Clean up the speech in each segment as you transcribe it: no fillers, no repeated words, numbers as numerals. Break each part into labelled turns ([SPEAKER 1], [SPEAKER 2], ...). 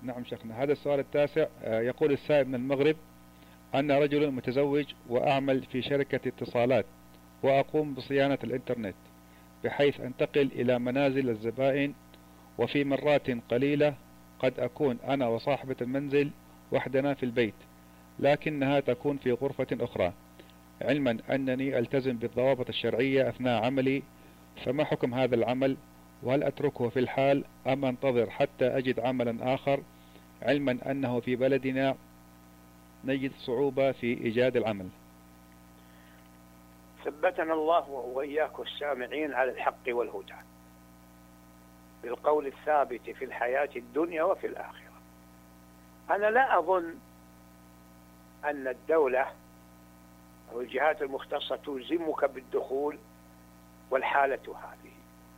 [SPEAKER 1] نعم شيخنا. هذا السؤال التاسع، يقول السائل من المغرب: أنا رجل متزوج وأعمل في شركة اتصالات، وأقوم بصيانة الإنترنت بحيث أنتقل إلى منازل الزبائن، وفي مرات قليلة قد أكون أنا وصاحبة المنزل وحدنا في البيت، لكنها تكون في غرفة أخرى، علما أنني ألتزم بالضوابط الشرعية أثناء عملي. فما حكم هذا العمل؟ وهل أتركه في الحال أم أنتظر حتى أجد عملا آخر، علما أنه في بلدنا نجد صعوبة في إيجاد العمل؟
[SPEAKER 2] ثبتنا الله وإياكم السامعين على الحق والهدى بالقول الثابت في الحياة الدنيا وفي الآخرة. أنا لا أظن أن الدولة أو الجهات المختصة تلزمك بالدخول والحالة هذه.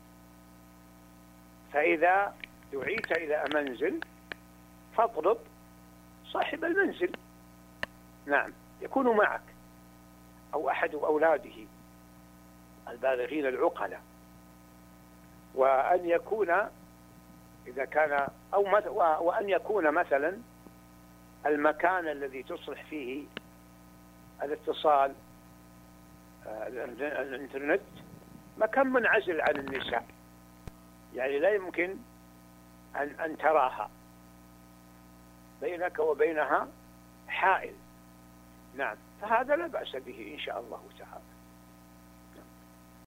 [SPEAKER 2] فإذا دعيت إلى منزل فاطلب صاحب المنزل، نعم، يكون معك أو أحد أولاده البالغين العقلاء، وأن يكون إذا كان وأن يكون مثلا المكان الذي تصلح فيه الاتصال الإنترنت مكان منعزل عن النساء، يعني لا يمكن أن تراها، بينك وبينها حائل، نعم، فهذا لا بأس به إن شاء الله تعالى.